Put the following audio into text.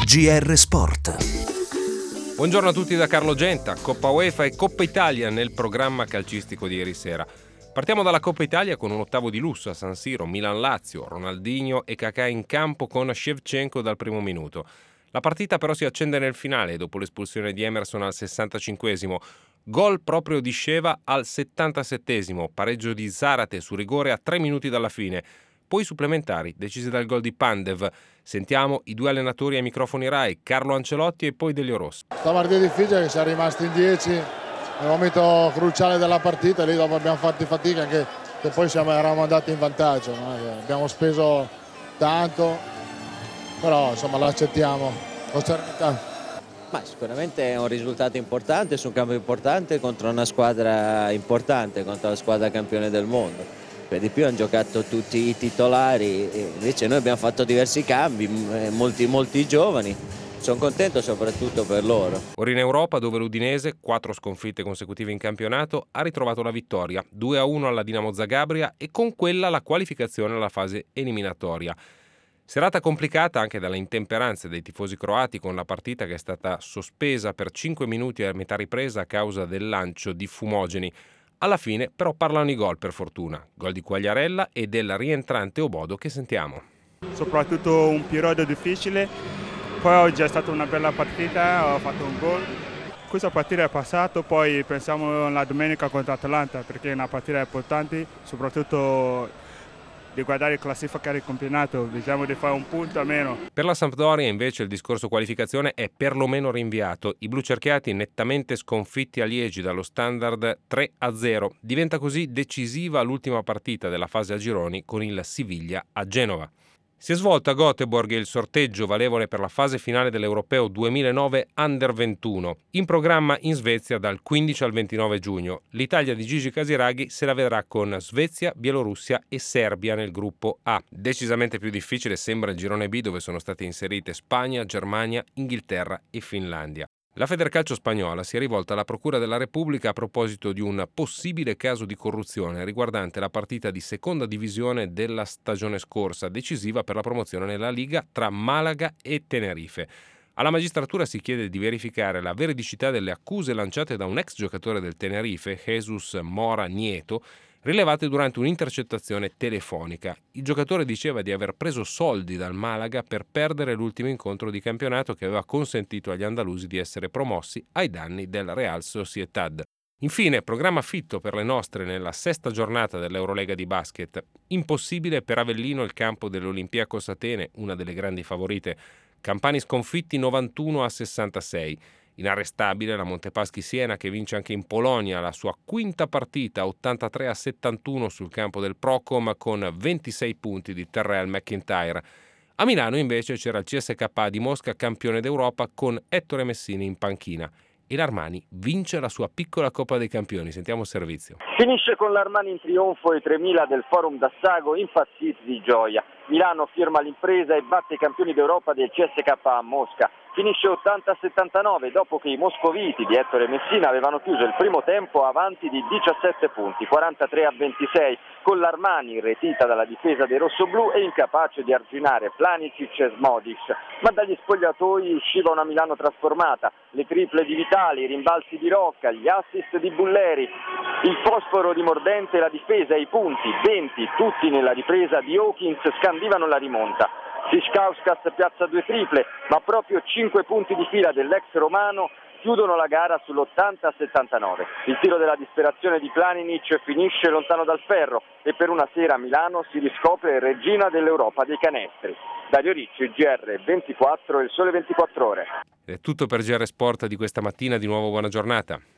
GR Sport. Buongiorno a tutti da Carlo Genta. Coppa UEFA e Coppa Italia nel programma calcistico di ieri sera. Partiamo dalla Coppa Italia con un ottavo di lusso a San Siro, Milan-Lazio, Ronaldinho e Kakà in campo con Shevchenko dal primo minuto. La partita però si accende nel finale dopo l'espulsione di Emerson al 65esimo. Gol proprio di Sheva al 77esimo, pareggio di Zarate su rigore a 3 minuti dalla fine. Poi supplementari, decisi dal gol di Pandev. Sentiamo i due allenatori ai microfoni Rai, Carlo Ancelotti e poi Delio Rossi. La partita è difficile, che siamo rimasti in 10 nel momento cruciale della partita, lì dopo abbiamo fatto fatica anche che poi eravamo andati in vantaggio, no? Abbiamo speso tanto, però insomma l'accettiamo con serenità. Ma sicuramente è un risultato importante su un campo importante contro una squadra importante, contro la squadra campione del mondo. Per di più hanno giocato tutti i titolari, invece noi abbiamo fatto diversi cambi, molti giovani. Sono contento soprattutto per loro. Ora in Europa, dove l'Udinese, 4 sconfitte consecutive in campionato, ha ritrovato la vittoria, 2-1 alla Dinamo Zagabria e con quella la qualificazione alla fase eliminatoria. Serata complicata anche dalle intemperanze dei tifosi croati, con la partita che è stata sospesa per 5 minuti a metà ripresa a causa del lancio di fumogeni. Alla fine però parlano i gol, per fortuna. Gol di Quagliarella e del rientrante Obodo che sentiamo. Soprattutto un periodo difficile, poi oggi è stata una bella partita, ho fatto un gol. Questa partita è passata, poi pensiamo alla domenica contro Atalanta perché è una partita importante, soprattutto di guardare il classifica del campionato, diciamo di fare un punto almeno. Per la Sampdoria invece il discorso qualificazione è perlomeno rinviato. I blucerchiati nettamente sconfitti a Liegi dallo Standard 3-0. Diventa così decisiva l'ultima partita della fase a gironi con il Siviglia a Genova. Si è svolto a Göteborg il sorteggio valevole per la fase finale dell'Europeo 2009 Under 21, in programma in Svezia dal 15 al 29 giugno. L'Italia di Gigi Casiraghi se la vedrà con Svezia, Bielorussia e Serbia nel gruppo A. Decisamente più difficile sembra il girone B, dove sono state inserite Spagna, Germania, Inghilterra e Finlandia. La Federcalcio spagnola si è rivolta alla Procura della Repubblica a proposito di un possibile caso di corruzione riguardante la partita di seconda divisione della stagione scorsa, decisiva per la promozione nella Liga tra Malaga e Tenerife. Alla magistratura si chiede di verificare la veridicità delle accuse lanciate da un ex giocatore del Tenerife, Jesus Mora Nieto, rilevate durante un'intercettazione telefonica. Il giocatore diceva di aver preso soldi dal Malaga per perdere l'ultimo incontro di campionato che aveva consentito agli andalusi di essere promossi ai danni del Real Sociedad. Infine, programma fitto per le nostre nella 6ª giornata dell'Eurolega di basket. Impossibile per Avellino il campo dell'Olympiakos Atene, una delle grandi favorite. Campani sconfitti 91-66. Inarrestabile la Montepaschi Siena, che vince anche in Polonia la sua quinta partita 83-71 sul campo del Procom con 26 punti di Terrell McIntyre. A Milano invece c'era il CSKA di Mosca campione d'Europa con Ettore Messini in panchina. E l'Armani vince la sua piccola Coppa dei Campioni. Sentiamo il servizio. Finisce con l'Armani in trionfo i 3.000 del Forum d'Assago impazziti di gioia. Milano firma l'impresa e batte i campioni d'Europa del CSKA a Mosca. Finisce 80-79 dopo che i moscoviti di Ettore Messina avevano chiuso il primo tempo avanti di 17 punti, 43-26, con l'Armani irretita dalla difesa dei rossoblù e incapace di arginare Planicic e Smodic. Ma dagli spogliatoi usciva una Milano trasformata, le triple di Vitali, i rimbalzi di Rocca, gli assist di Bulleri, il fosforo di Mordente e la difesa e i punti, 20 tutti nella ripresa di Hawkins, scandivano la rimonta. Siskauskas piazza 2 triple, ma proprio 5 punti di fila dell'ex romano chiudono la gara sull'80-79. Il tiro della disperazione di Planinic finisce lontano dal ferro e per una sera a Milano si riscopre regina dell'Europa dei canestri. Dario Ricci, GR 24 e il Sole 24 Ore. È tutto per GR Sport di questa mattina, di nuovo buona giornata.